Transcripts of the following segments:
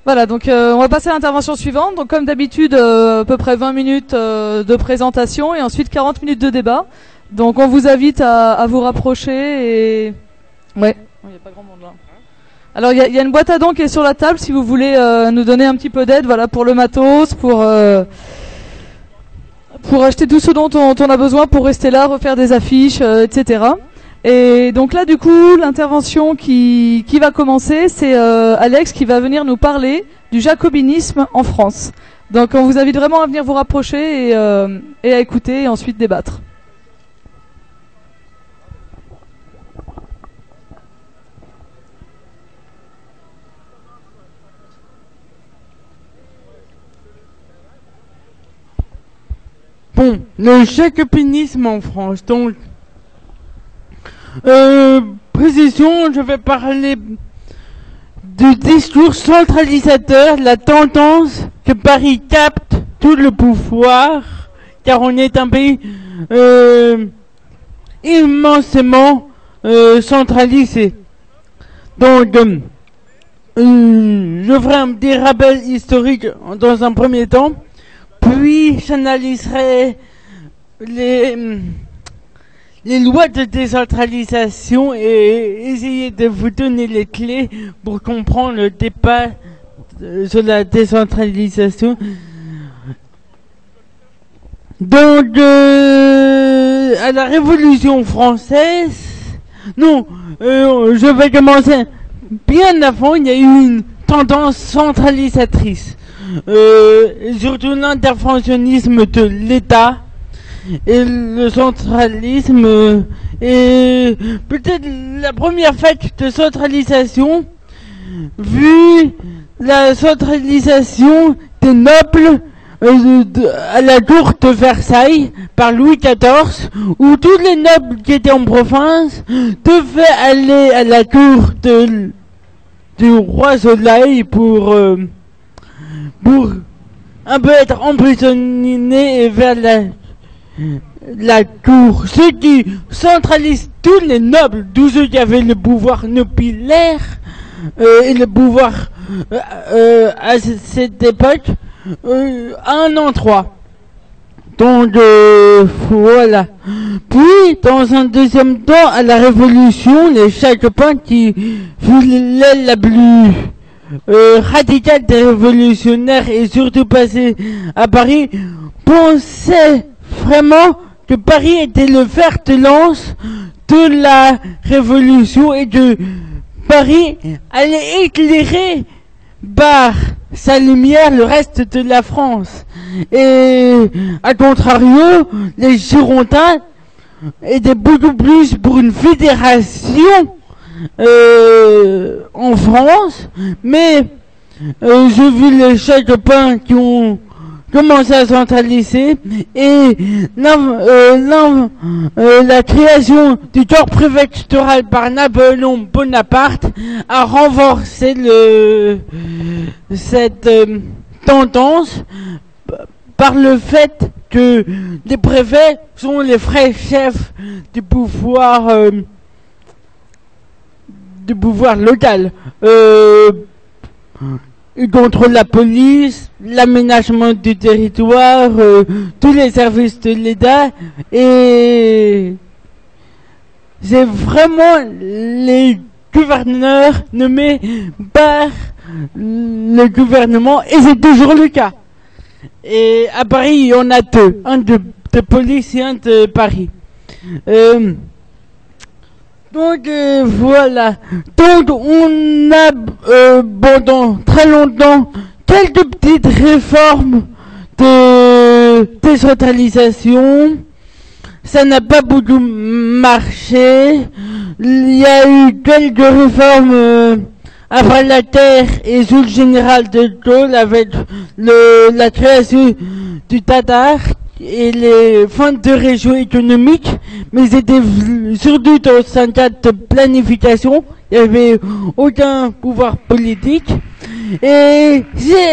Voilà, donc on va passer à l'intervention suivante. Donc comme d'habitude, à peu près 20 minutes de présentation et ensuite 40 minutes de débat. Donc on vous invite à vous rapprocher et... Ouais, il n'y a pas grand monde là. Alors il y a une boîte à dons qui est sur la table si vous voulez nous donner un petit peu d'aide, voilà, pour le matos, pour acheter tout ce dont on a besoin pour rester là, refaire des affiches, etc. Et donc là, du coup, l'intervention qui va commencer, c'est Alex qui va venir nous parler du jacobinisme en France. Donc on vous invite vraiment à venir vous rapprocher et à écouter et ensuite débattre. Bon, le jacobinisme en France, donc... précision, je vais parler du discours centralisateur, la tendance que Paris capte tout le pouvoir, car on est un pays immensément centralisé. Donc, je ferai un petit rappel historique dans un premier temps, puis j'analyserai les lois de décentralisation et essayer de vous donner les clés pour comprendre le débat sur la décentralisation. Donc, à la Révolution française, non, je vais commencer bien avant, il y a eu une tendance centralisatrice, surtout l'interventionnisme de l'État. Et le centralisme est peut-être la première vague de centralisation, vu la centralisation des nobles à la cour de Versailles par Louis XIV, où tous les nobles qui étaient en province devaient aller à la cour du roi Soleil pour un peu être emprisonnés vers la cour, ce qui centralise tous les nobles, tous ceux qui avaient le pouvoir nobiliaire et le pouvoir à cette époque à un endroit. Donc voilà. Puis dans un deuxième temps, à la Révolution, les Jacobins, qui fut l'aile la plus radicale des révolutionnaires et surtout passé à Paris, pensaient vraiment que Paris était le fer de lance de la Révolution et que Paris allait éclairer par sa lumière le reste de la France. Et à contrario, les Girondins étaient beaucoup plus pour une fédération en France, mais j'ai vu les Jacobins qui ont commencé à centraliser et la création du corps préfectoral par Napoléon Bonaparte a renforcé cette tendance par le fait que les préfets sont les vrais chefs du pouvoir local. Ils contrôlent la police, l'aménagement du territoire, tous les services de l'État, et c'est vraiment les gouverneurs nommés par le gouvernement, et c'est toujours le cas. Et à Paris, il y en a deux, un de police et un de Paris. Donc voilà. Donc on a pendant très longtemps quelques petites réformes de décentralisation. Ça n'a pas beaucoup marché. Il y a eu quelques réformes après la terre et sous le général de Gaulle avec la création du Tatar et les fins de région économique, mais c'était surtout dans un cadre de planification, il n'y avait aucun pouvoir politique. Et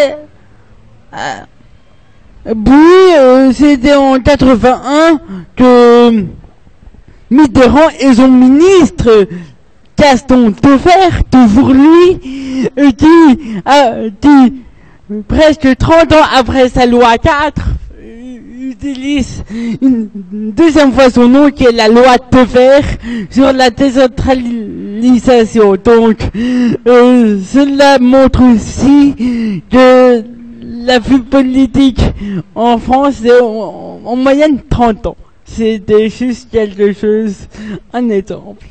c'était en 81 que Mitterrand et son ministre Gaston Defferre, toujours lui, qui presque 30 ans après sa loi 4, utilise une deuxième fois son nom qui est la loi Defferre sur la décentralisation. Donc, cela montre aussi que la vie politique en France est en moyenne 30 ans. C'était juste quelque chose, un exemple.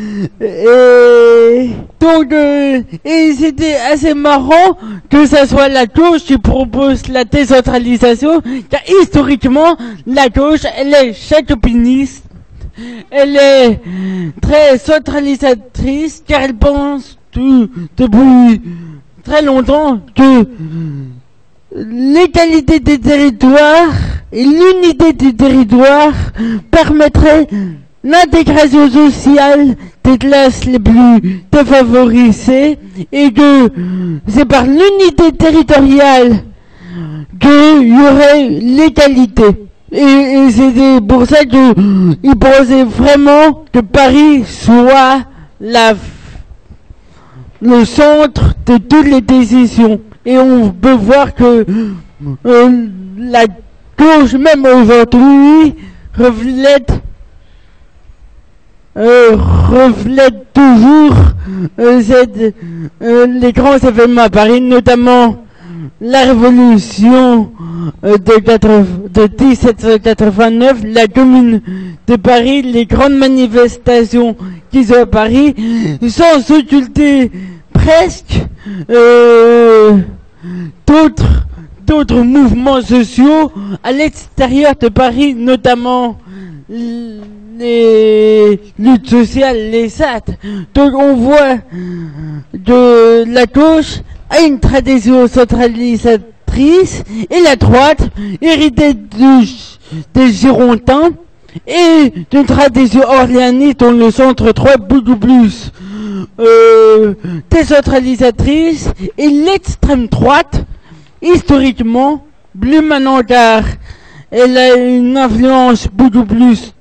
Et donc, et c'était assez marrant que ça soit la gauche qui propose la décentralisation, car historiquement, la gauche, elle est jacobiniste, elle est très centralisatrice, car elle pense depuis très longtemps que l'égalité des territoires et l'unité du territoire permettraient l'intégration sociale des classes les plus défavorisées, et que c'est par l'unité territoriale qu'il y aurait l'égalité. Et c'était pour ça qu'ils pensaient vraiment que Paris soit le centre de toutes les décisions. Et on peut voir que la gauche, même aujourd'hui, reflète toujours les grands événements à Paris, notamment la révolution de 1789, la Commune de Paris, les grandes manifestations qui sont à Paris, sans occulter presque d'autres mouvements sociaux à l'extérieur de Paris, notamment les luttes sociales, les SAT. Donc on voit que la gauche a une tradition centralisatrice et la droite, héritée des Girondins, et d'une tradition orléaniste dont le centre droit beaucoup plus décentralisatrice, et l'extrême droite, historiquement, plus maintenant car elle a une influence beaucoup plus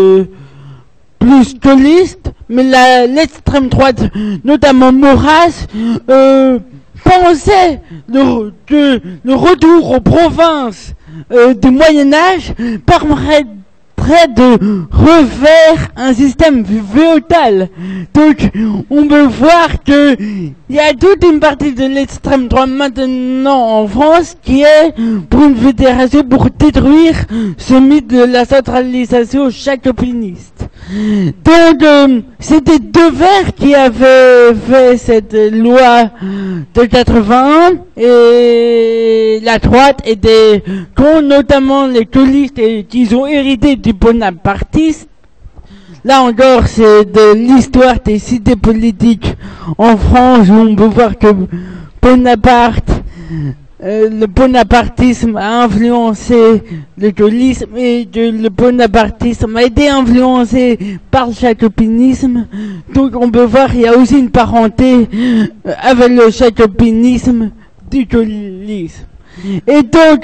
gaulliste, mais l'extrême droite, notamment Maurras, pensait que le retour aux provinces du Moyen-Âge permettrait de refaire un système féodal. Donc, on peut voir que il y a toute une partie de l'extrême droite maintenant en France qui est pour une fédération pour détruire ce mythe de la centralisation jacobiniste. Donc, c'était Defferre qui avait fait cette loi de 81, et la droite était contre, notamment les gaullistes, et qui ont hérité du bonapartisme. Là encore, c'est de l'histoire des cités politiques en France où on peut voir que le bonapartisme a influencé le gaullisme, et que le bonapartisme a été influencé par le jacobinisme. Donc on peut voir qu'il y a aussi une parenté avec le jacobinisme du gaullisme. Et donc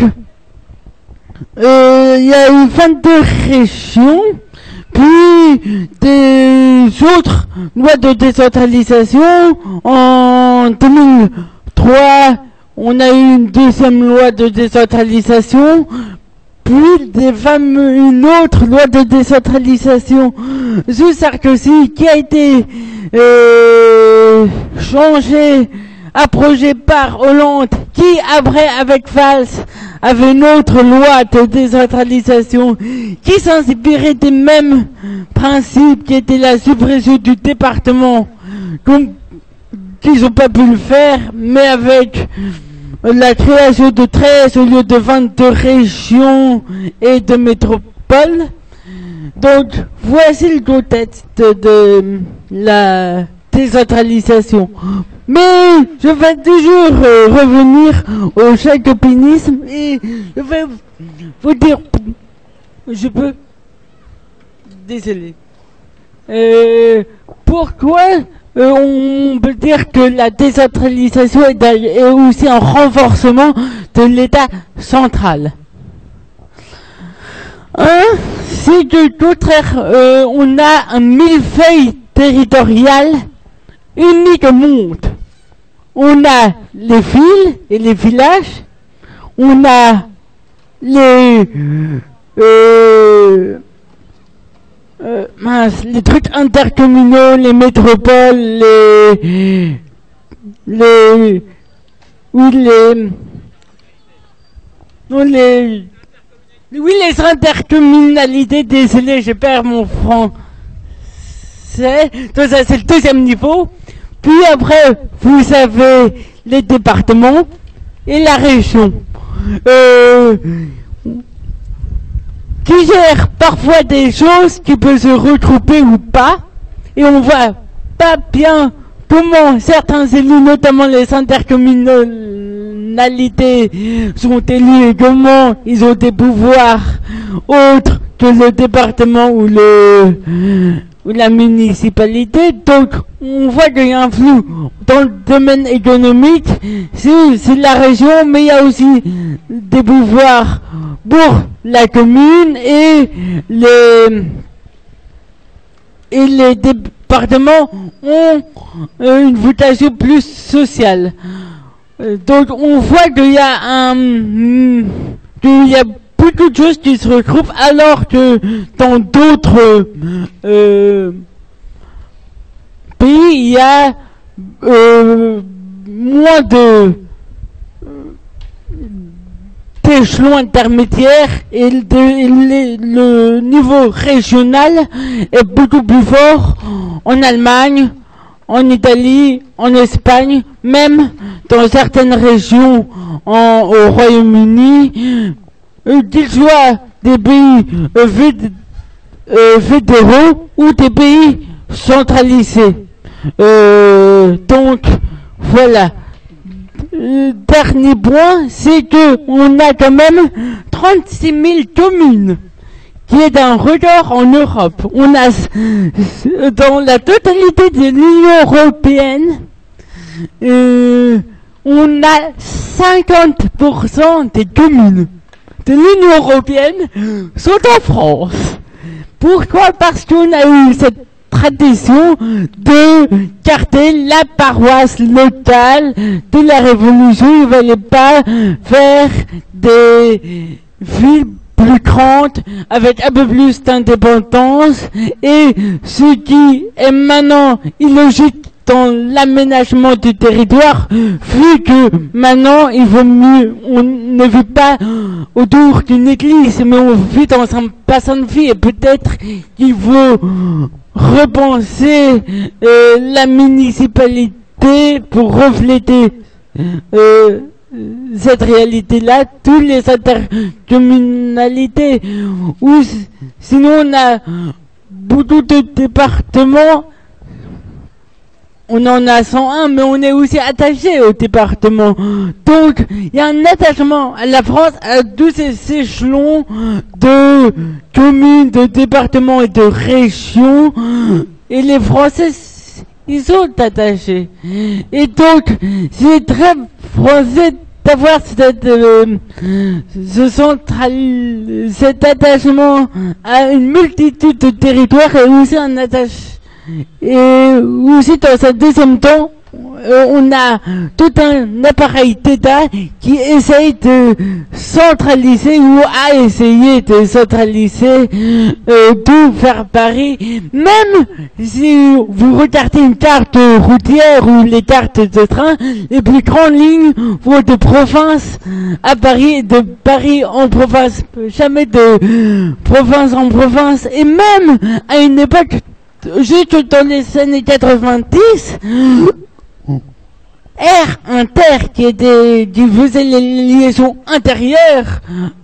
il y a eu 22 régions, puis des autres lois de décentralisation. En 2003, on a eu une deuxième loi de décentralisation, puis une autre loi de décentralisation sous Sarkozy qui a été changée, approchée par Hollande, qui après avec Valls avait une autre loi de décentralisation qui s'inspirait des mêmes principes, qui était la suppression du département, qu'ils n'ont pas pu le faire, mais avec la création de 13 au lieu de 22 régions et de métropoles. Donc voici le contexte de la décentralisation. Mais je vais toujours revenir au jacobinisme, et je vais vous dire, je peux, désolé, pourquoi on peut dire que la décentralisation est aussi un renforcement de l'État central. C'est que au contraire, on a un millefeuille territorial unique au monde. On a les villes et les villages, on a les les trucs intercommunaux, les métropoles, les intercommunalités, désolé, je perds mon français. Donc ça, c'est le deuxième niveau. Puis après, vous avez les départements et la région. Qui gèrent parfois des choses qui peuvent se regrouper ou pas. Et on voit pas bien comment certains élus, notamment les intercommunalités, sont élus et comment ils ont des pouvoirs autres que le département ou la municipalité. Donc on voit qu'il y a un flou dans le domaine économique. C'est la région, mais il y a aussi des pouvoirs pour la commune et les départements ont une vocation plus sociale. Donc on voit qu'il y a beaucoup de choses qui se regroupent, alors que dans d'autres pays, il y a moins d'échelons intermédiaires et le niveau régional est beaucoup plus fort en Allemagne, en Italie, en Espagne, même dans certaines régions au Royaume-Uni, qu'ils soient des pays fédéraux ou des pays centralisés. Donc voilà. Dernier point, c'est que on a quand même 36 000 communes, qui est un record en Europe. On a dans la totalité de l'Union européenne, on a 50% des communes de l'Union européenne sont en France. Pourquoi? Parce qu'on a eu cette tradition de garder la paroisse locale de la Révolution. Il ne fallait pas faire des villes plus grandes avec un peu plus d'indépendance, et ce qui est maintenant illogique dans l'aménagement du territoire, vu que maintenant il vaut mieux, on ne vit pas autour d'une église, mais on vit dans un bassin de vie, et peut-être qu'il faut repenser la municipalité pour refléter cette réalité-là, toutes les intercommunalités, ou sinon on a beaucoup de départements. On en a 101, mais on est aussi attaché au département. Donc, il y a un attachement à la France, à tous ces échelons de communes, de départements et de régions. Et les Français, ils sont attachés. Et donc, c'est très français d'avoir cet attachement à une multitude de territoires, et aussi un attachement. Et aussi, dans un deuxième temps, on a tout un appareil d'État qui essaye de centraliser, ou a essayé de centraliser tout vers Paris. Même si vous regardez une carte routière ou les cartes de train, les plus grandes lignes vont de province à Paris, et de Paris en province, jamais de province en province. Et même à une époque, juste dans les années 90, Air Inter, qui faisait les liaisons intérieures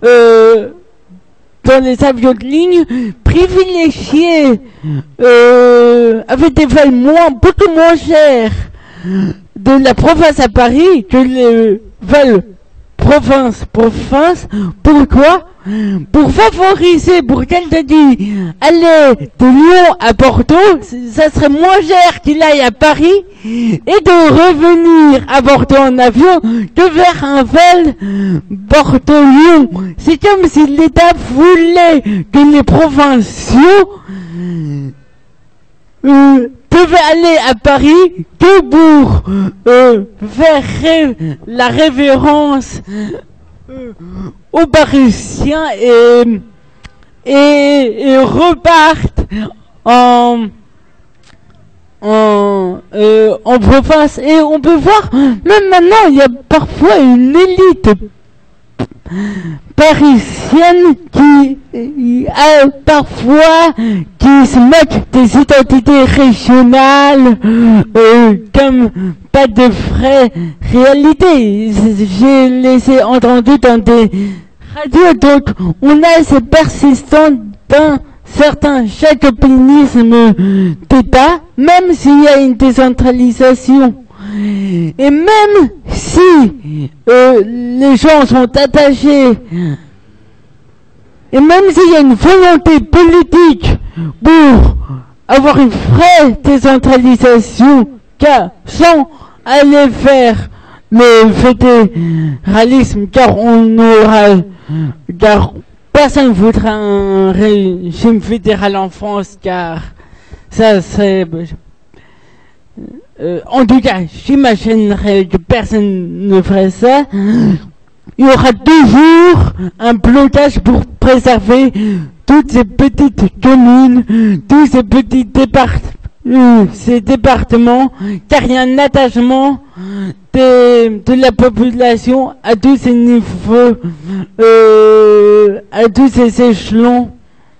dans les avions de ligne, privilégiait avec des vols beaucoup moins chers de la province à Paris que les vols province. Pourquoi? Pour favoriser, pour quelqu'un qui allait de Lyon à Bordeaux, ça serait moins cher qu'il aille à Paris et de revenir à Bordeaux en avion que vers un vol Bordeaux-Lyon. C'est comme si l'État voulait que les provinciaux devait aller à Paris que pour faire la révérence aux Parisiens et repartent en province. Et on peut voir, même maintenant, il y a parfois une élite parisienne qui se moque des identités régionales comme pas de vraie réalité. J'ai laissé entendre dans des radios, donc on a ces persistants d'un certain jacobinisme d'État, même s'il y a une décentralisation. Et même si les gens sont attachés, et même s'il y a une volonté politique pour avoir une vraie décentralisation, car sans aller vers le fédéralisme, car personne ne voudra un régime fédéral en France, car ça serait... en tout cas, j'imaginerais que personne ne ferait ça. Il y aura toujours un blocage pour préserver toutes ces petites communes, tous ces petits départements, car il y a un attachement de la population à tous ces niveaux, à tous ces échelons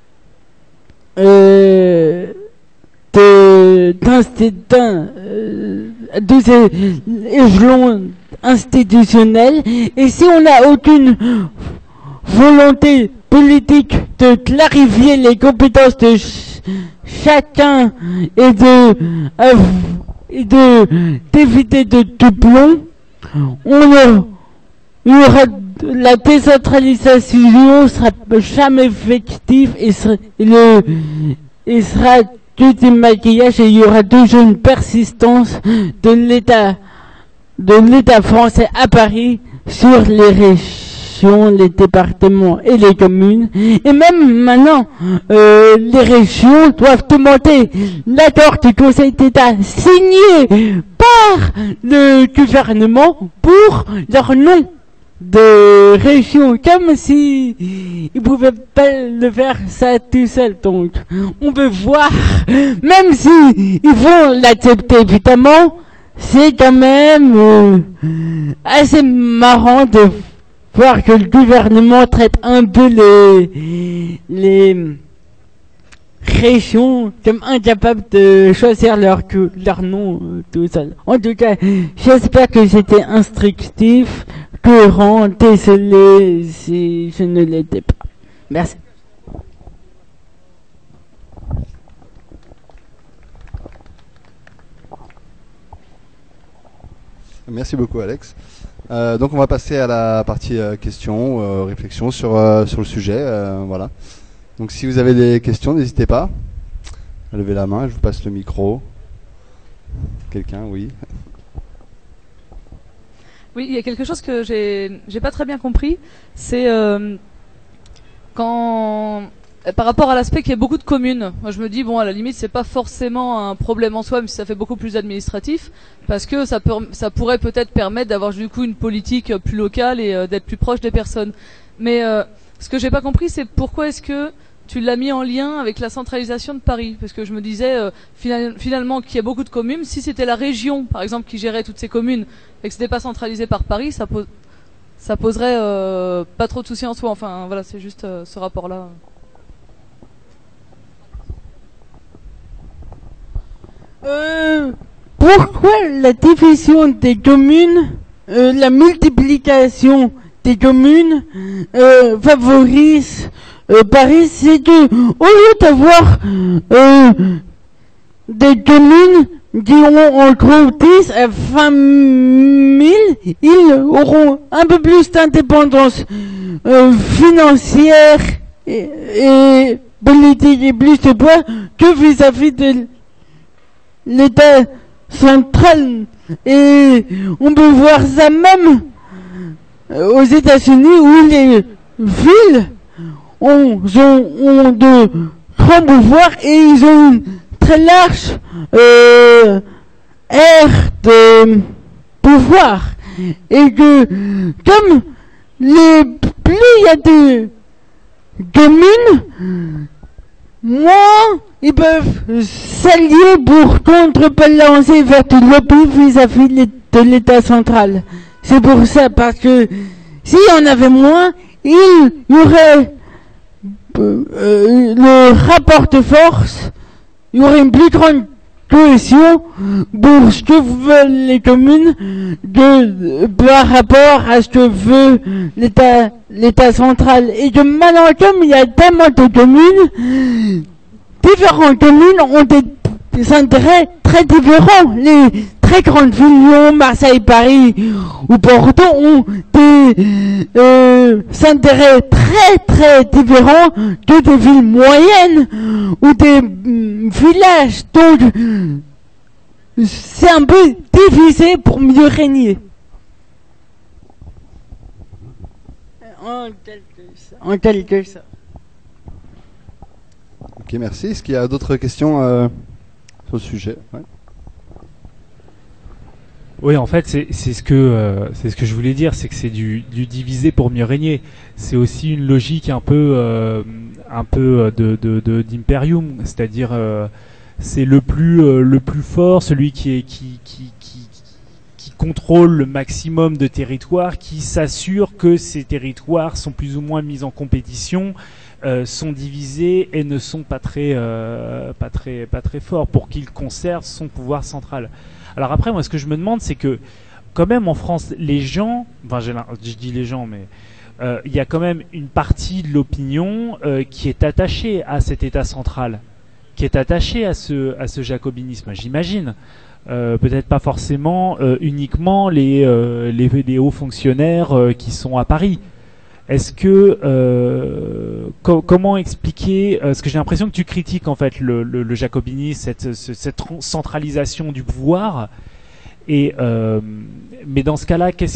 tous ces échelons institutionnels. Et si on n'a aucune volonté politique de clarifier les compétences de chacun et d'éviter de doublons, la décentralisation sera jamais effective et sera que du maquillage, et il y aura toujours une persistance de l'État français à Paris sur les régions, les départements et les communes. Et même maintenant, les régions doivent demander l'accord du Conseil d'État signé par le gouvernement pour leur nom de région, comme si ils pouvaient pas le faire ça tout seul. Donc on peut voir, même si ils vont l'accepter évidemment, c'est quand même assez marrant de voir que le gouvernement traite un peu les régions comme incapables de choisir leur nom tout seul. En tout cas, j'espère que j'étais instructif, courant, désolé si je ne l'étais pas. Merci. Merci beaucoup, Alex. Donc on va passer à la partie questions, réflexions sur le sujet. Voilà. Donc si vous avez des questions, n'hésitez pas à lever la main, je vous passe le micro. Quelqu'un, oui. Oui, il y a quelque chose que j'ai pas très bien compris, c'est quand par rapport à l'aspect qu'il y a beaucoup de communes. Moi, je me dis bon, à la limite, c'est pas forcément un problème en soi, mais ça fait beaucoup plus administratif, parce que ça pourrait peut-être permettre d'avoir du coup une politique plus locale et d'être plus proche des personnes. Mais ce que j'ai pas compris, c'est pourquoi est-ce que tu l'as mis en lien avec la centralisation de Paris, parce que je me disais finalement qu'il y a beaucoup de communes. Si c'était la région, par exemple, qui gérait toutes ces communes et que c'était pas centralisé par Paris, ça poserait pas trop de soucis en soi. Enfin, voilà, c'est juste ce rapport-là. Pourquoi la division des communes, la multiplication des communes favorise Paris? C'est que au lieu d'avoir des communes qui ont entre 10 et 20 000, ils auront un peu plus d'indépendance financière et politique et plus de poids que vis-à-vis de l'État central. Et on peut voir ça même aux États-Unis, où les villes ont de grands pouvoirs et ils ont une très large aire de pouvoir. Et que, comme plus il y a de communes, moins ils peuvent s'allier pour contrebalancer vers tout le lobby vis-à-vis de l'État central. C'est pour ça, parce que s'il y en avait moins, il y aurait le rapport de force, il y aurait une plus grande cohésion pour ce que veulent les communes par rapport à ce que veut l'État central. Et que maintenant, comme il y a tellement de communes, différentes communes ont des intérêts très différents. Les très grandes villes, Lyon, Marseille, Paris ou Porto ont des intérêts très très différents que des villes moyennes ou des villages. Donc c'est un peu divisé pour mieux régner. En quelque sorte. Ok, merci. Est-ce qu'il y a d'autres questions sur le sujet? Ouais. Oui, en fait, c'est ce que je voulais dire, c'est que c'est du diviser pour mieux régner. C'est aussi une logique un peu d'imperium, c'est-à-dire c'est le plus fort, celui qui contrôle le maximum de territoires, qui s'assure que ces territoires sont plus ou moins mis en compétition, sont divisés et ne sont pas très forts pour qu'il conserve son pouvoir central. Alors après, moi, ce que je me demande, c'est que, quand même, en France, les gens, enfin, je dis les gens, mais il y a quand même une partie de l'opinion qui est attachée à cet État central, qui est attachée à ce jacobinisme, j'imagine. Peut-être pas forcément uniquement les hauts fonctionnaires qui sont à Paris. Est-ce que comment expliquer parce que j'ai l'impression que tu critiques en fait le jacobinisme, cette centralisation du pouvoir, et mais dans ce cas-là, qu'est-ce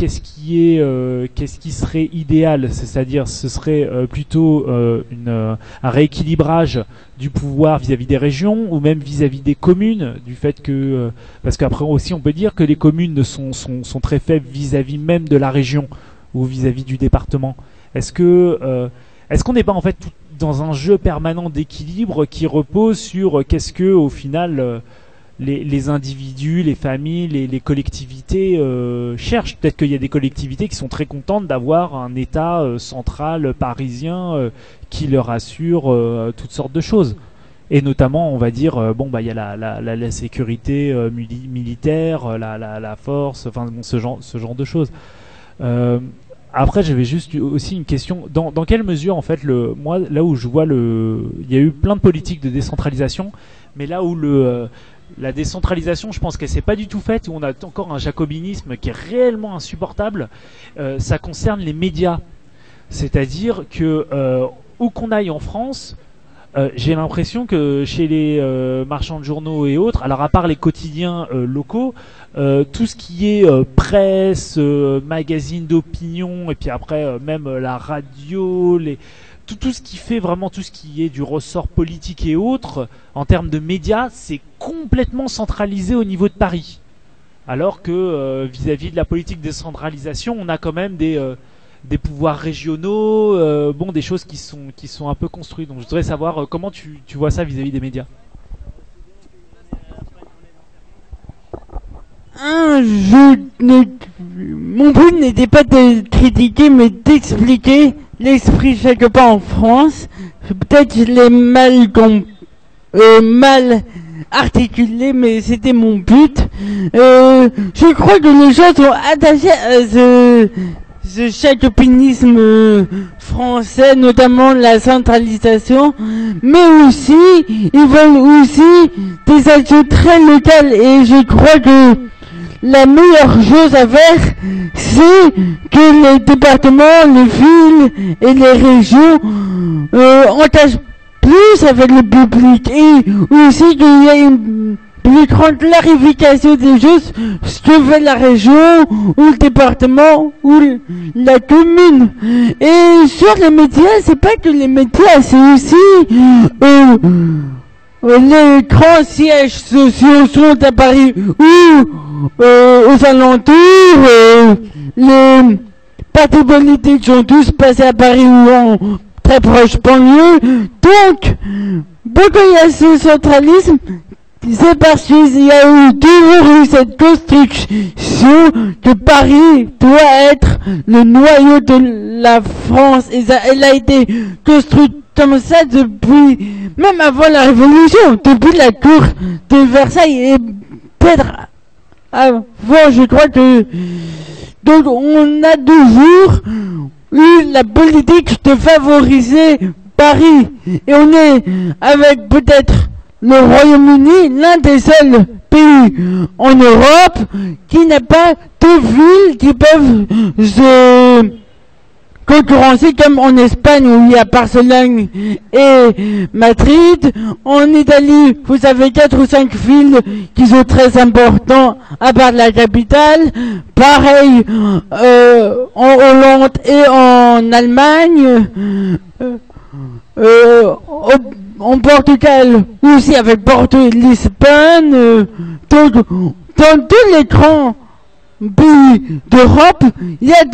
qui serait idéal? C'est-à-dire, ce serait plutôt un rééquilibrage du pouvoir vis-à-vis des régions ou même vis-à-vis des communes, du fait que parce qu'après aussi on peut dire que les communes sont très faibles vis-à-vis même de la région ou vis-à-vis du département. Est-ce qu'on n'est pas en fait dans un jeu permanent d'équilibre qui repose sur qu'est-ce que au final les individus, les familles, les collectivités cherchent? Peut-être qu'il y a des collectivités qui sont très contentes d'avoir un État central parisien qui leur assure toutes sortes de choses. Et notamment, on va dire, il y a la sécurité militaire, la force, enfin bon, ce genre de choses. Après, j'avais juste aussi une question. Dans quelle mesure, en fait, moi, là où je vois il y a eu plein de politiques de décentralisation, mais là où la décentralisation, je pense qu'elle s'est pas du tout faite, où on a encore un jacobinisme qui est réellement insupportable, ça concerne les médias. C'est-à-dire que où qu'on aille en France, j'ai l'impression que chez les marchands de journaux et autres, alors à part les quotidiens locaux, tout ce qui est presse, magazine d'opinion, et puis après même la radio, tout ce qui fait vraiment tout ce qui est du ressort politique et autres, en termes de médias, c'est complètement centralisé au niveau de Paris. Alors que vis-à-vis de la politique de décentralisation, on a quand même des pouvoirs régionaux, des choses qui sont un peu construites. Donc je voudrais savoir comment tu vois ça vis-à-vis des médias. Mon but n'était pas de critiquer, mais d'expliquer l'esprit jacobin en France. Peut-être je l'ai mal articulé, mais c'était mon but. Je crois que les gens sont attachés à ce jacobinisme français, notamment la centralisation, mais aussi ils veulent aussi des actions très locales, et je crois que la meilleure chose à faire, c'est que les départements, les villes et les régions engagent plus avec le public, et aussi qu'il y ait une plus grande clarification des choses, ce que fait la région ou le département ou la commune. Et sur les médias, c'est pas que les médias, c'est aussi les grands sièges sociaux sont à Paris ou aux alentours. Les partis politiques sont tous passés à Paris ou en très proche banlieue. Donc, pourquoi il y a ce centralisme? C'est parce qu'il y a toujours eu cette construction que Paris doit être le noyau de la France. Et ça, elle a été construite comme ça depuis, même avant la Révolution, depuis la cour de Versailles et peut-être avant, je crois que... Donc on a toujours eu la politique de favoriser Paris. Et on est avec peut-être le Royaume-Uni, l'un des seuls pays en Europe qui n'a pas de villes qui peuvent se concurrencer comme en Espagne où il y a Barcelone et Madrid. En Italie, vous avez 4 ou 5 villes qui sont très importantes à part la capitale. Pareil en Hollande et en Allemagne. En Portugal aussi avec Porto et Lisbonne. Donc dans tous les grands pays d'Europe, il y a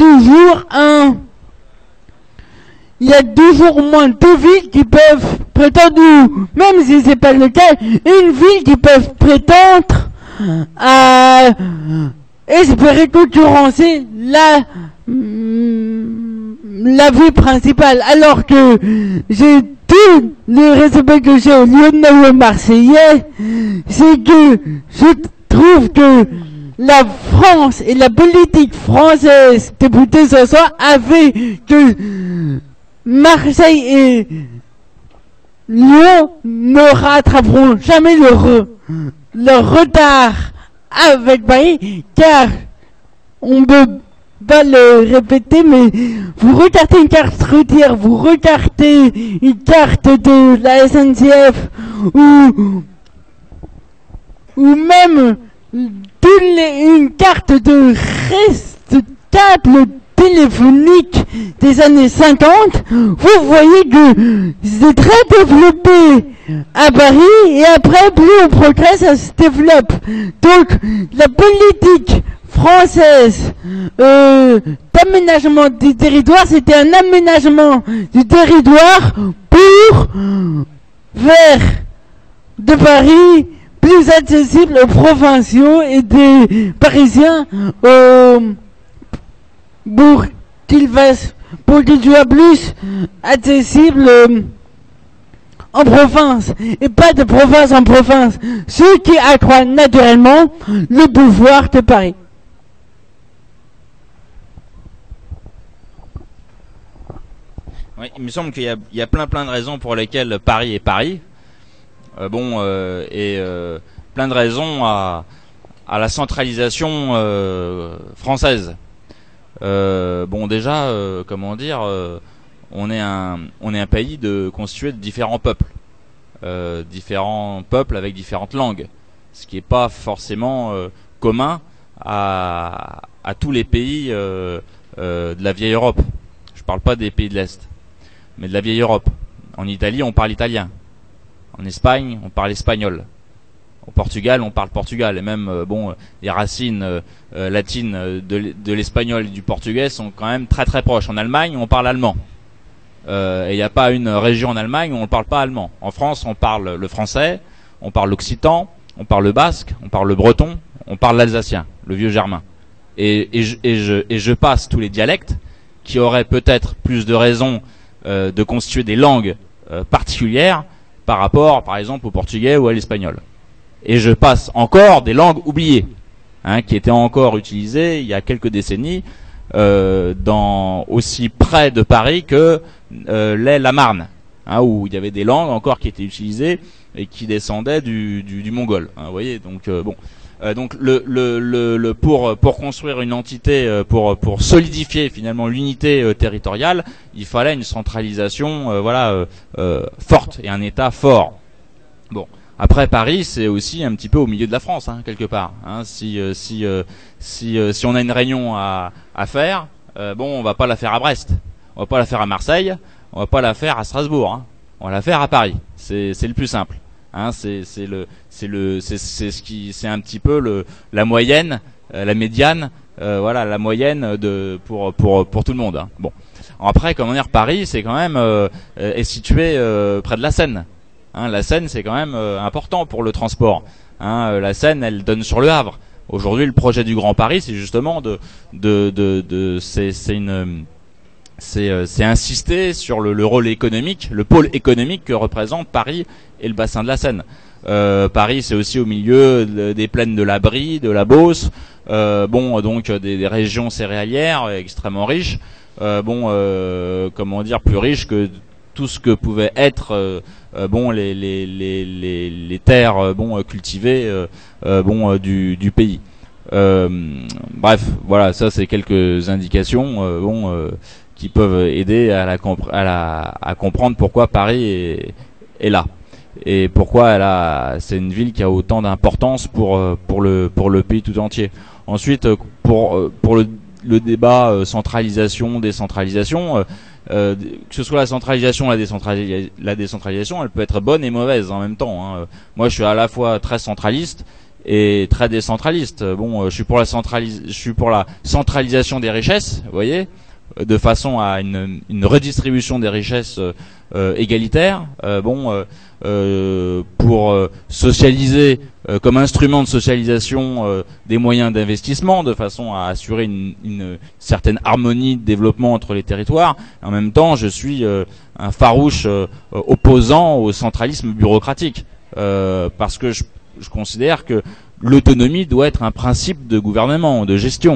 toujours au moins 2 villes qui peuvent prétendre, même si c'est pas le cas, une ville qui peuvent prétendre à espérer concurrencer la ville principale, alors que j'ai tout le respect que j'ai au Lyonnais Marseillais, c'est que je trouve que la France et la politique française depuis ce soir avait que Marseille et Lyon ne rattraperont jamais leur retard avec Paris, car on peut pas le répéter, mais vous regardez une carte routière, vous regardez une carte de la SNCF ou même une carte de restable téléphonique des années 50, vous voyez que c'est très développé à Paris et après plus on progresse, ça se développe. Donc la politique française d'aménagement du territoire, c'était un aménagement du territoire pour faire de Paris plus accessible aux provinciaux et des Parisiens pour qu'il soit plus accessible en province et pas de province en province, ce qui accroît naturellement le pouvoir de Paris. Oui, il me semble qu'il y a plein de raisons pour lesquelles Paris est Paris. Plein de raisons à la centralisation française. Déjà, on est un pays constitué de différents peuples avec différentes langues, ce qui n'est pas forcément commun à tous les pays de la vieille Europe. Je parle pas des pays de l'Est, mais de la vieille Europe. En Italie, on parle italien. En Espagne, on parle espagnol. Au Portugal, on parle portugal. Et même, les racines latines de l'espagnol et du portugais sont quand même très très proches. En Allemagne, on parle allemand. Et il n'y a pas une région en Allemagne où on ne parle pas allemand. En France, on parle le français, on parle l'occitan, on parle le basque, on parle le breton, on parle l'alsacien, le vieux germain. Et je passe tous les dialectes qui auraient peut-être plus de raisons de constituer des langues particulières par rapport, par exemple, au portugais ou à l'espagnol. Et je passe encore des langues oubliées, qui étaient encore utilisées il y a quelques décennies, aussi près de Paris que l'est la Marne, où il y avait des langues encore qui étaient utilisées et qui descendaient du mongol. Vous voyez, donc pour construire une entité, pour solidifier finalement l'unité territoriale, il fallait une centralisation forte et un État fort. Bon, après Paris, c'est aussi un petit peu au milieu de la France, quelque part. Si on a une réunion à faire, on va pas la faire à Brest, on va pas la faire à Marseille, on va pas la faire à Strasbourg, on va la faire à Paris. C'est le plus simple. Hein, c'est un petit peu la moyenne, la médiane, voilà, la moyenne pour tout le monde. Hein. Bon. Après, comment dire, Paris, c'est quand même est situé près de la Seine. Hein, la Seine, c'est quand même important pour le transport. Hein, la Seine, elle donne sur le Havre. Aujourd'hui, le projet du Grand Paris, c'est justement c'est insister sur le rôle économique, le pôle économique que représente Paris et le bassin de la Seine. Paris, c'est aussi au milieu des plaines de la Brie, de la Beauce, donc des régions céréalières extrêmement riches. Comment dire, plus riches que tout ce que pouvaient être les terres cultivées du pays. Bref, voilà, ça c'est quelques indications qui peuvent aider à comprendre pourquoi Paris est là et pourquoi c'est une ville qui a autant d'importance pour le pays tout entier. Ensuite, pour le débat centralisation, décentralisation, que ce soit la centralisation, la décentralisation, elle peut être bonne et mauvaise en même temps. Hein. Moi, je suis à la fois très centraliste et très décentraliste. Je suis pour la centralisation des richesses, vous voyez, de façon à une redistribution des richesses égalitaire. Pour socialiser comme instrument de socialisation des moyens d'investissement, de façon à assurer une certaine harmonie de développement entre les territoires. En même temps, je suis un farouche opposant au centralisme bureaucratique, parce que je considère que l'autonomie doit être un principe de gouvernement, de gestion.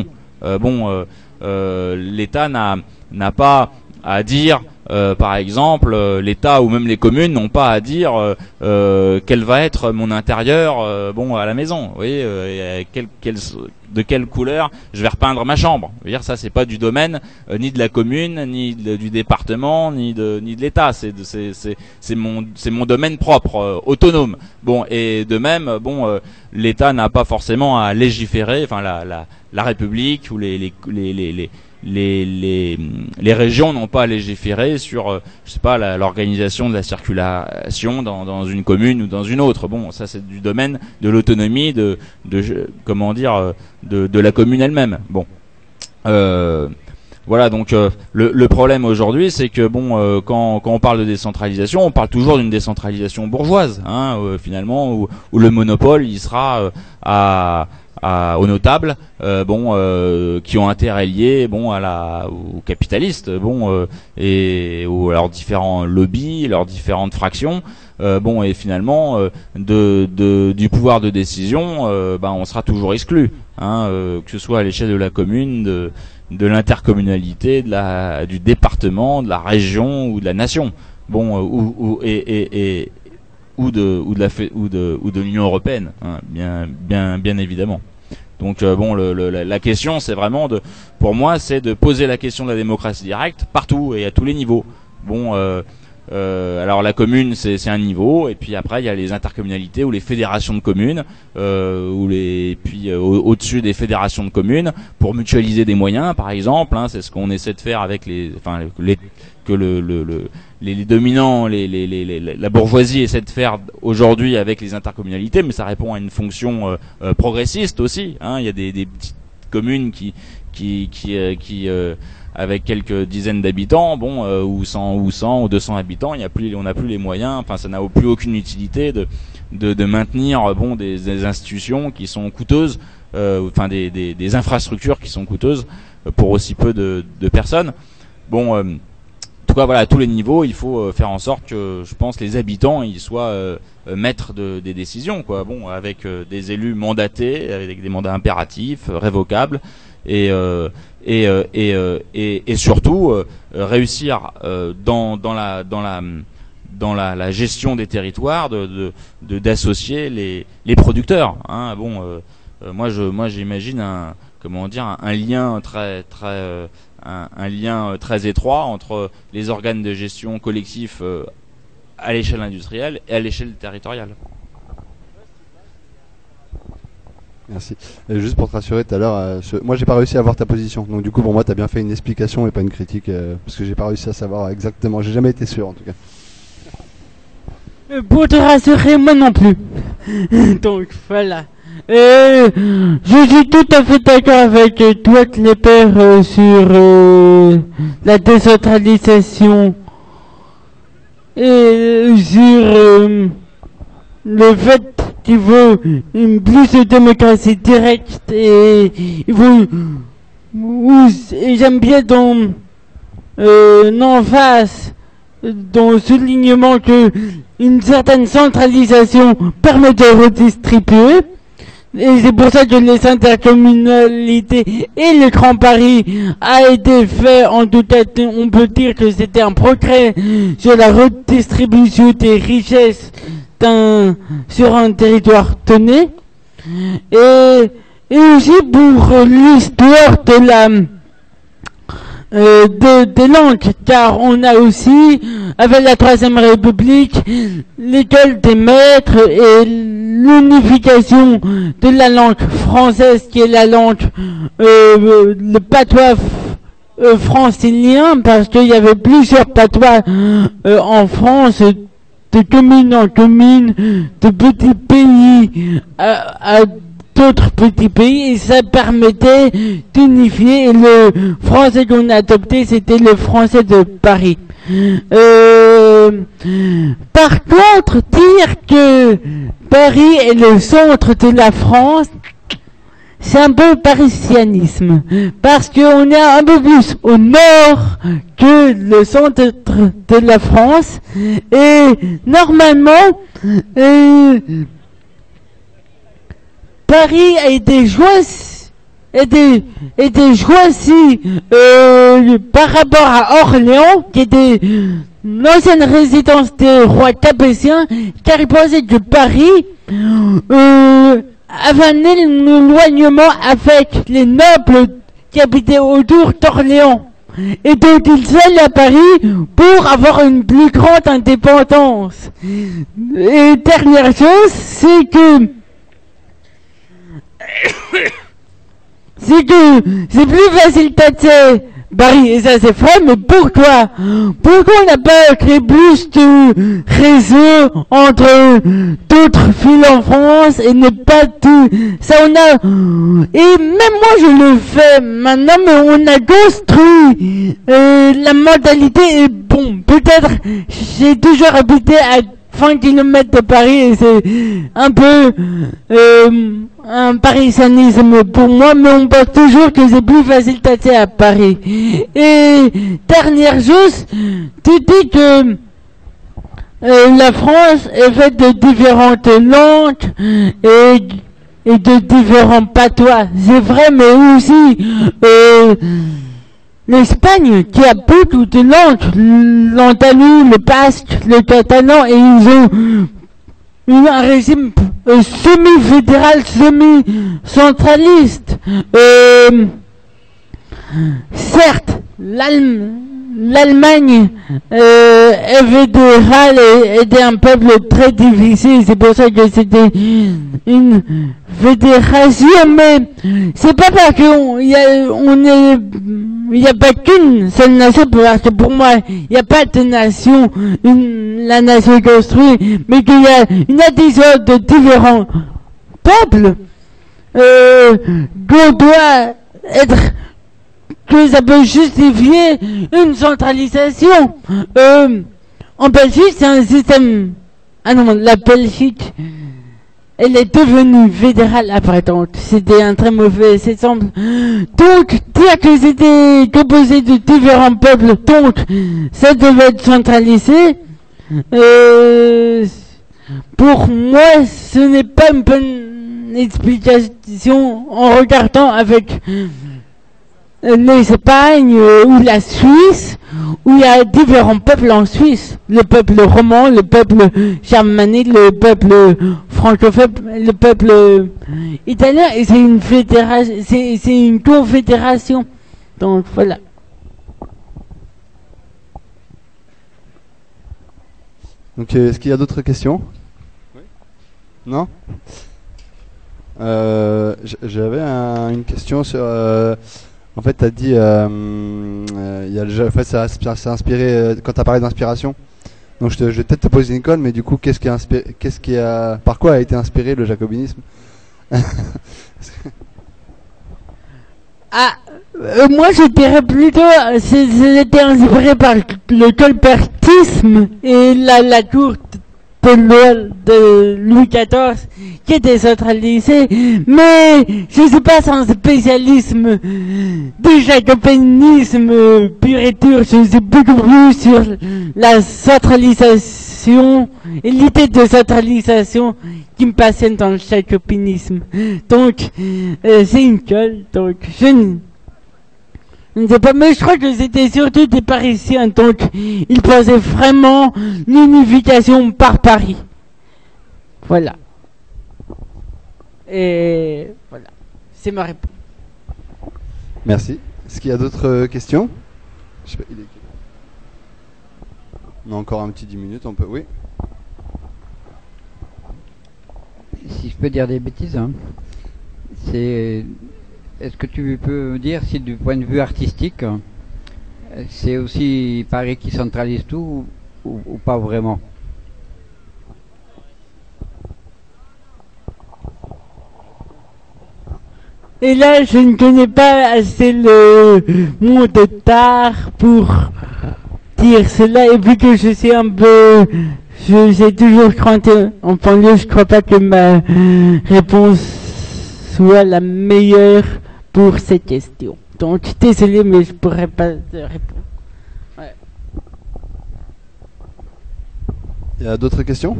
L'État n'a pas à dire, par exemple, l'État ou même les communes n'ont pas à dire quel va être mon intérieur à la maison. Vous voyez, de quelle couleur je vais repeindre ma chambre. Je veux dire, ça c'est pas du domaine ni de la commune, ni du département, ni de l'État. C'est mon domaine propre, autonome. Et de même, l'État n'a pas forcément à légiférer. Enfin, la République ou les régions n'ont pas à légiférer sur, je sais pas, l'organisation de la circulation dans une commune ou dans une autre. Ça c'est du domaine de l'autonomie de la commune elle-même. Voilà, donc le problème aujourd'hui, c'est que quand on parle de décentralisation, on parle toujours d'une décentralisation bourgeoise, hein, finalement, où le monopole il sera aux notables, qui ont intérêt lié, aux capitalistes, et à leurs différents lobbies, leurs différentes fractions, et finalement du pouvoir de décision, on sera toujours exclu, hein, que ce soit à l'échelle de la commune, de l'intercommunalité, du département, de la région ou de la nation, ou de l'Union européenne, hein, bien évidemment. Donc la question, c'est vraiment pour moi, c'est de poser la question de la démocratie directe partout et à tous les niveaux. Alors la commune, c'est un niveau, et puis après il y a les intercommunalités ou les fédérations de communes, au-dessus des fédérations de communes, pour mutualiser des moyens, par exemple. Hein, c'est ce qu'on essaie de faire avec les dominants, la bourgeoisie essaie de faire aujourd'hui avec les intercommunalités, mais ça répond à une fonction progressiste aussi. Hein. Il y a des petites communes qui avec quelques dizaines d'habitants, ou 100 ou 200 habitants, on n'a plus les moyens. Enfin, ça n'a plus aucune utilité de maintenir des institutions qui sont coûteuses, des infrastructures qui sont coûteuses pour aussi peu de personnes. En tout cas, voilà, à tous les niveaux, il faut faire en sorte que, je pense, les habitants ils soient maîtres des décisions, quoi. Avec des élus mandatés, avec des mandats impératifs, révocables, et surtout réussir dans la gestion des territoires d'associer les producteurs. Hein. Moi j'imagine un lien un lien très étroit entre les organes de gestion collectifs à l'échelle industrielle et à l'échelle territoriale. Merci. Et juste pour te rassurer tout à l'heure, moi j'ai pas réussi à voir ta position. Donc du coup pour moi t'as bien fait une explication et pas une critique, parce que j'ai pas réussi à savoir exactement. J'ai jamais été sûr en tout cas. Pour te rassurer, moi non plus. Donc voilà. Je suis tout à fait d'accord avec toi, Klepper, sur la décentralisation et sur le fait qu'il faut une plus de démocratie directe et il faut et j'aime bien ton face dans le soulignement que une certaine centralisation permet de redistribuer. Et c'est pour ça que les intercommunalités et le Grand Paris a été fait, en tout cas, on peut dire que c'était un progrès sur la redistribution des richesses sur un territoire donné. Et aussi pour l'histoire de la des langues, car on a aussi, avec la Troisième République, l'école des maîtres et l'unification de la langue française, qui est la langue, le patois francilien, parce qu'il y avait plusieurs patois en France, de commune en commune, de petits pays à d'autres petits pays, et ça permettait d'unifier. Et le français qu'on a adopté, c'était le français de Paris. Par contre, dire que Paris est le centre de la France, c'est un peu parisianisme, parce qu'on est un peu plus au nord que le centre de la France, et normalement, Paris a été choisi, par rapport à Orléans, qui était l'ancienne résidence des rois capétiens, car ils pensaient que Paris avait un éloignement avec les nobles qui habitaient autour d'Orléans. Et donc ils allaient à Paris pour avoir une plus grande indépendance. Et dernière chose, c'est que c'est plus facile d'accès Paris, et ça c'est vrai, mais pourquoi on n'a pas créé plus de réseaux entre d'autres villes en France et ne pas tout ça on a, et même moi je le fais maintenant, mais on a construit la mentalité, et bon, peut-être j'ai toujours habité à 20 km de Paris et c'est un peu un parisianisme pour moi, mais on pense toujours que c'est plus facile d'accès à Paris. Et dernière chose, tu dis que la France est faite de différentes langues et de différents patois. C'est vrai, mais aussi l'Espagne, qui a beaucoup de langues, l'andalou, le basque, le catalan, et ils ont un régime semi-fédéral, semi-centraliste. Certes, l'Allemagne est fédérale et était un peuple très difficile, c'est pour ça que c'était une fédération, mais c'est pas parce il n'y a pas qu'une seule nation, parce que pour moi, il n'y a pas de nation, la nation construite, mais qu'il y a une addition de différents peuples, qu'on doit être, que ça peut justifier une centralisation. En Belgique, c'est un système, la Belgique, elle est devenue fédérale après, donc c'était un très mauvais exemple. Donc, dire que c'était composé de différents peuples, donc ça devait être centralisé, pour moi, ce n'est pas une bonne explication en regardant avec l'Espagne ou la Suisse, où il y a différents peuples en Suisse. Le peuple roman, le peuple germanique, le peuple francophone, le peuple italien, et c'est une fédération, c'est une confédération. Donc voilà. Donc est-ce qu'il y a d'autres questions? Oui. Non? J'avais une question sur... en fait, tu as dit... y a en fait, ça s'est inspiré... quand tu as parlé d'inspiration, Donc je vais peut-être te poser une colle, mais du coup, par quoi a été inspiré le jacobinisme? Moi je dirais plutôt c'était inspiré par le colbertisme et la cour de Louis XIV qui était centralisée, mais je suis pas un spécialisme du jacobinisme pur et dur, je suis beaucoup plus sur la centralisation et l'idée de centralisation qui me passionne dans le jacobinisme. Donc c'est une colle, donc je ne sais pas, mais je crois que c'était surtout des Parisiens, donc ils pensaient vraiment l'unification par Paris. Voilà. Et voilà, c'est ma réponse. Merci. Est-ce qu'il y a d'autres questions? Je sais pas, on a encore un petit 10 minutes, on peut, oui. Si je peux dire des bêtises, hein. Est-ce que tu peux me dire si du point de vue artistique, c'est aussi Paris qui centralise tout ou pas vraiment? Et là, je ne connais pas assez le monde d'art pour dire cela, et vu que je suis un peu... J'ai toujours crainté en banlieue, je crois pas que ma réponse soit la meilleure pour cette question. Donc, désolé, mais je pourrais pas te répondre. Ouais. Il y a d'autres questions?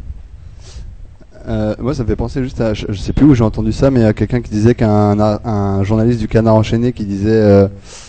Moi, ça me fait penser juste à, je sais plus où j'ai entendu ça, mais il y a quelqu'un qui disait un journaliste du Canard enchaîné qui disait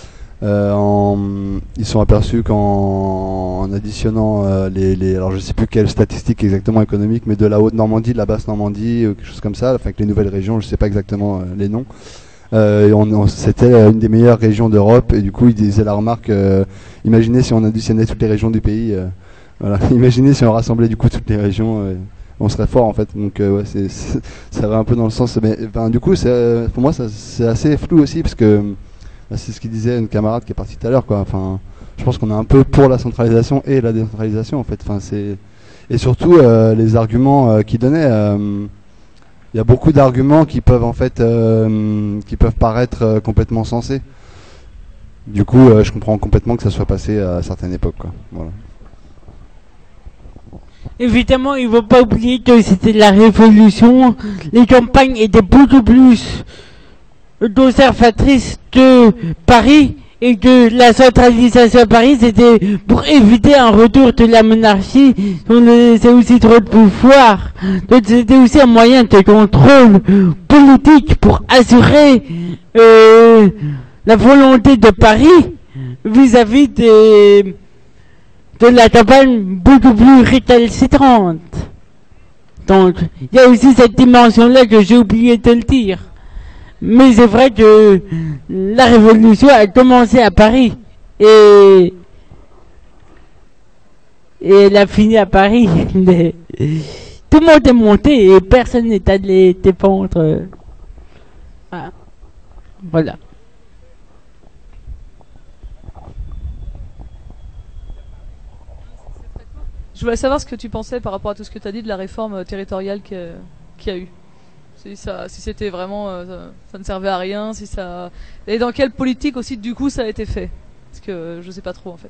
ils sont aperçus qu'en additionnant alors je sais plus quelle statistique exactement économique, mais de la Haute-Normandie, de la Basse-Normandie, quelque chose comme ça, enfin avec les nouvelles régions, je sais pas exactement les noms. C'était une des meilleures régions d'Europe, et du coup ils disaient la remarque, imaginez si on additionnait toutes les régions du pays, voilà, imaginez si on rassemblait du coup toutes les régions, on serait fort en fait. Donc ouais, ça va un peu dans le sens, mais enfin, du coup pour moi c'est assez flou aussi, parce que c'est ce qu'il disait une camarade qui est partie tout à l'heure, quoi. Enfin, je pense qu'on est un peu pour la centralisation et la décentralisation en fait. Enfin, et surtout les arguments qu'il donnait. Il y a beaucoup d'arguments qui peuvent en fait qui peuvent paraître complètement sensés. Du coup, je comprends complètement que ça soit passé à certaines époques, quoi. Voilà. Évidemment, il ne faut pas oublier que c'était la Révolution. Les campagnes étaient beaucoup plus conservatrices que Paris, et que la centralisation à Paris, c'était pour éviter un retour de la monarchie. On laissait aussi trop de pouvoir. Donc c'était aussi un moyen de contrôle politique pour assurer la volonté de Paris vis-à-vis de la campagne beaucoup plus récalcitrante. Donc, il y a aussi cette dimension-là que j'ai oublié de le dire. Mais c'est vrai que la révolution a commencé à Paris et elle a fini à Paris. Tout le monde est monté et personne n'est allé défendre. Voilà. Je voulais savoir ce que tu pensais par rapport à tout ce que tu as dit de la réforme territoriale qu'il y a eu. Si c'était vraiment, ça ne servait à rien, et dans quelle politique aussi du coup ça a été fait, parce que je sais pas trop en fait.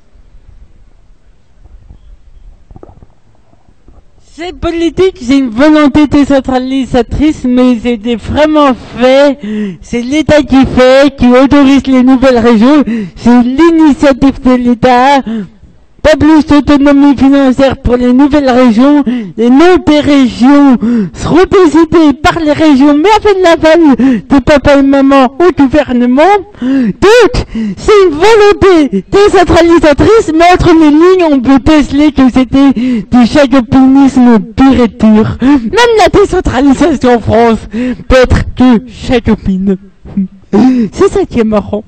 C'est politique, c'est une volonté décentralisatrice, mais c'était vraiment fait. C'est l'État qui fait, qui autorise les nouvelles régions. C'est l'initiative de l'État. Pas plus d'autonomie financière pour les nouvelles régions. Les noms des régions seront décidés par les régions, mais avec l'aval de papa et maman au gouvernement. Donc, c'est une volonté décentralisatrice, mais entre les lignes, on peut déceler que c'était du jacobinisme pur et dur. Même la décentralisation en France peut être que jacobine. C'est ça qui est marrant.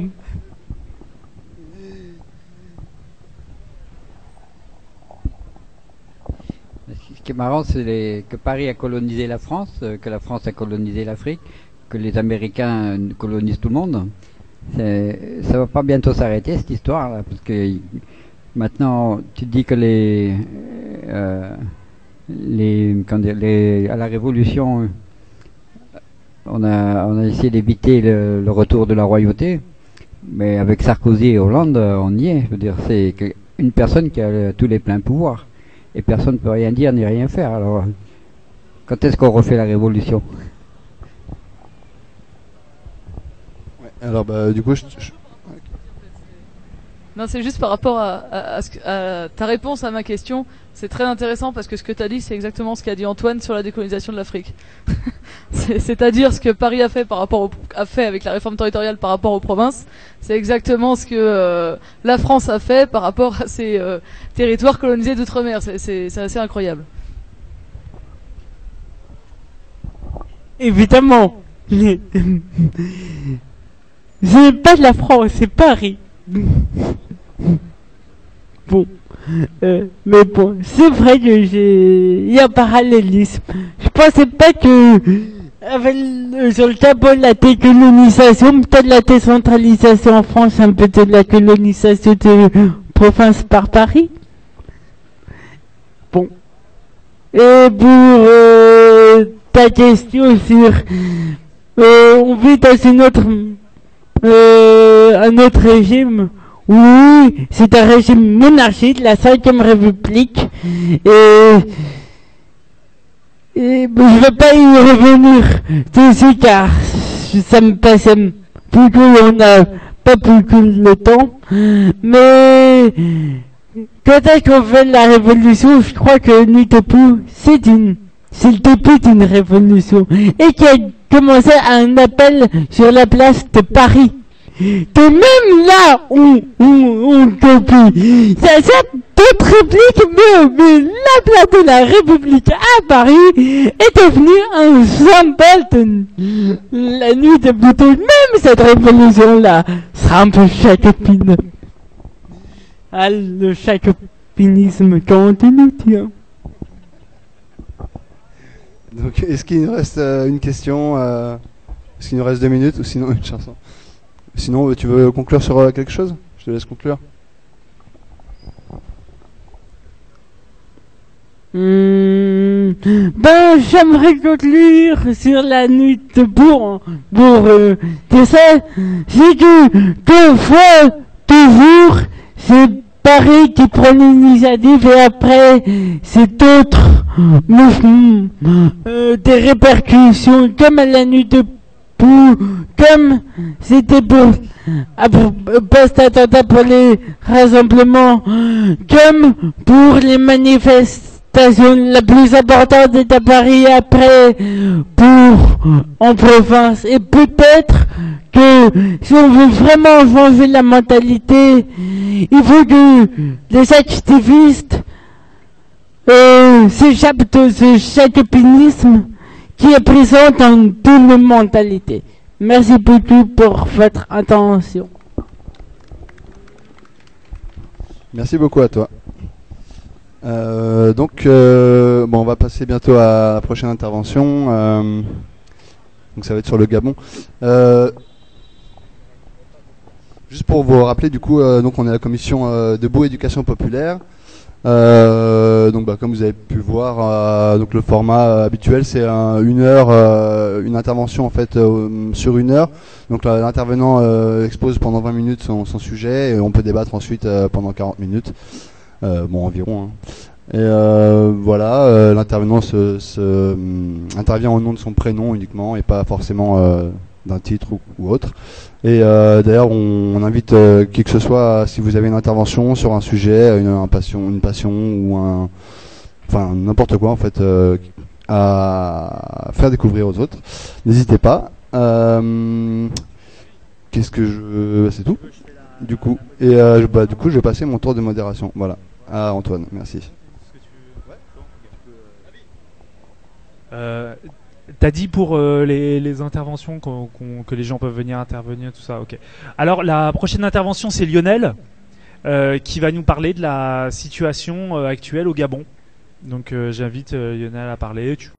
Ce qui est marrant, c'est que Paris a colonisé la France, que la France a colonisé l'Afrique, que les Américains colonisent tout le monde. Ça va pas bientôt s'arrêter, cette histoire-là, parce que Maintenant, tu dis que à la Révolution, on a essayé d'éviter le retour de la royauté, mais avec Sarkozy et Hollande, on y est. Je veux dire, c'est une personne qui a tous les pleins pouvoirs, et personne ne peut rien dire ni rien faire. Alors, quand est-ce qu'on refait la Révolution? Ouais, alors, du coup, Non, c'est juste par rapport à ta réponse à ma question. C'est très intéressant parce que ce que tu as dit, c'est exactement ce qu'a dit Antoine sur la décolonisation de l'Afrique. C'est-à-dire ce que Paris a fait a fait avec la réforme territoriale par rapport aux provinces. C'est exactement ce que la France a fait par rapport à ces territoires colonisés d'outre-mer. C'est assez incroyable. Évidemment. C'est pas de la France, c'est Paris. Bon, mais bon, c'est vrai que il y a un parallélisme. Je pensais pas que sur le tableau de la décolonisation, peut-être la décentralisation en France, un peu de la colonisation de province par Paris. Bon, et pour ta question sur on vit dans un autre régime. Oui, c'est un régime monarchique, la 5e République, et je ne vais pas y revenir dessus car ça me passait beaucoup, on n'a pas beaucoup le temps, mais quand est-ce qu'on fait la révolution, je crois que Nuit debout, c'est le début d'une révolution, et qui a commencé à un appel sur la place de Paris. Que même là, on copie. Ça d'autres répliques, mais la place de la République à Paris est devenue un symbole de la nuit de Bouton. Même cette révolution-là sera un peu chacopine. Ah, le chacopinisme continue, tiens. Donc, est-ce qu'il nous reste une question Est-ce qu'il nous reste 2 minutes ou sinon une chanson? Sinon, tu veux conclure sur quelque chose? Je te laisse conclure. J'aimerais conclure sur la nuit debout pour tu sais, c'est que deux fois, toujours, c'est Paris qui prend l'initiative et après, c'est d'autres mouvements, des répercussions comme à la nuit debout. Comme c'était pour post-attentat pour les rassemblements, comme pour les manifestations, la plus importante est à Paris après en province. Et peut-être que si on veut vraiment changer la mentalité, il faut que les activistes s'échappent de ce chacopinisme qui est présent dans toutes nos mentalités. Merci beaucoup pour votre attention. Merci beaucoup à toi. On va passer bientôt à la prochaine intervention. Donc ça va être sur le Gabon. Juste pour vous rappeler, du coup, donc on est à la commission Debout Éducation Populaire. Comme vous avez pu voir, donc le format habituel c'est une heure, une intervention en fait sur 1 heure. Donc l'intervenant expose pendant 20 minutes son sujet et on peut débattre ensuite pendant 40 minutes, environ. Hein. Et voilà, l'intervenant intervient au nom de son prénom uniquement et pas forcément d'un titre ou autre. Et d'ailleurs, on invite qui que ce soit, si vous avez une intervention sur un sujet, une passion ou n'importe quoi en fait, à faire découvrir aux autres. N'hésitez pas. C'est tout. Du coup, je vais passer mon tour de modération. Voilà. À Antoine, merci. T'as dit pour les interventions que les gens peuvent venir intervenir, tout ça, ok. Alors la prochaine intervention c'est Lionel qui va nous parler de la situation actuelle au Gabon. Donc j'invite Lionel à parler.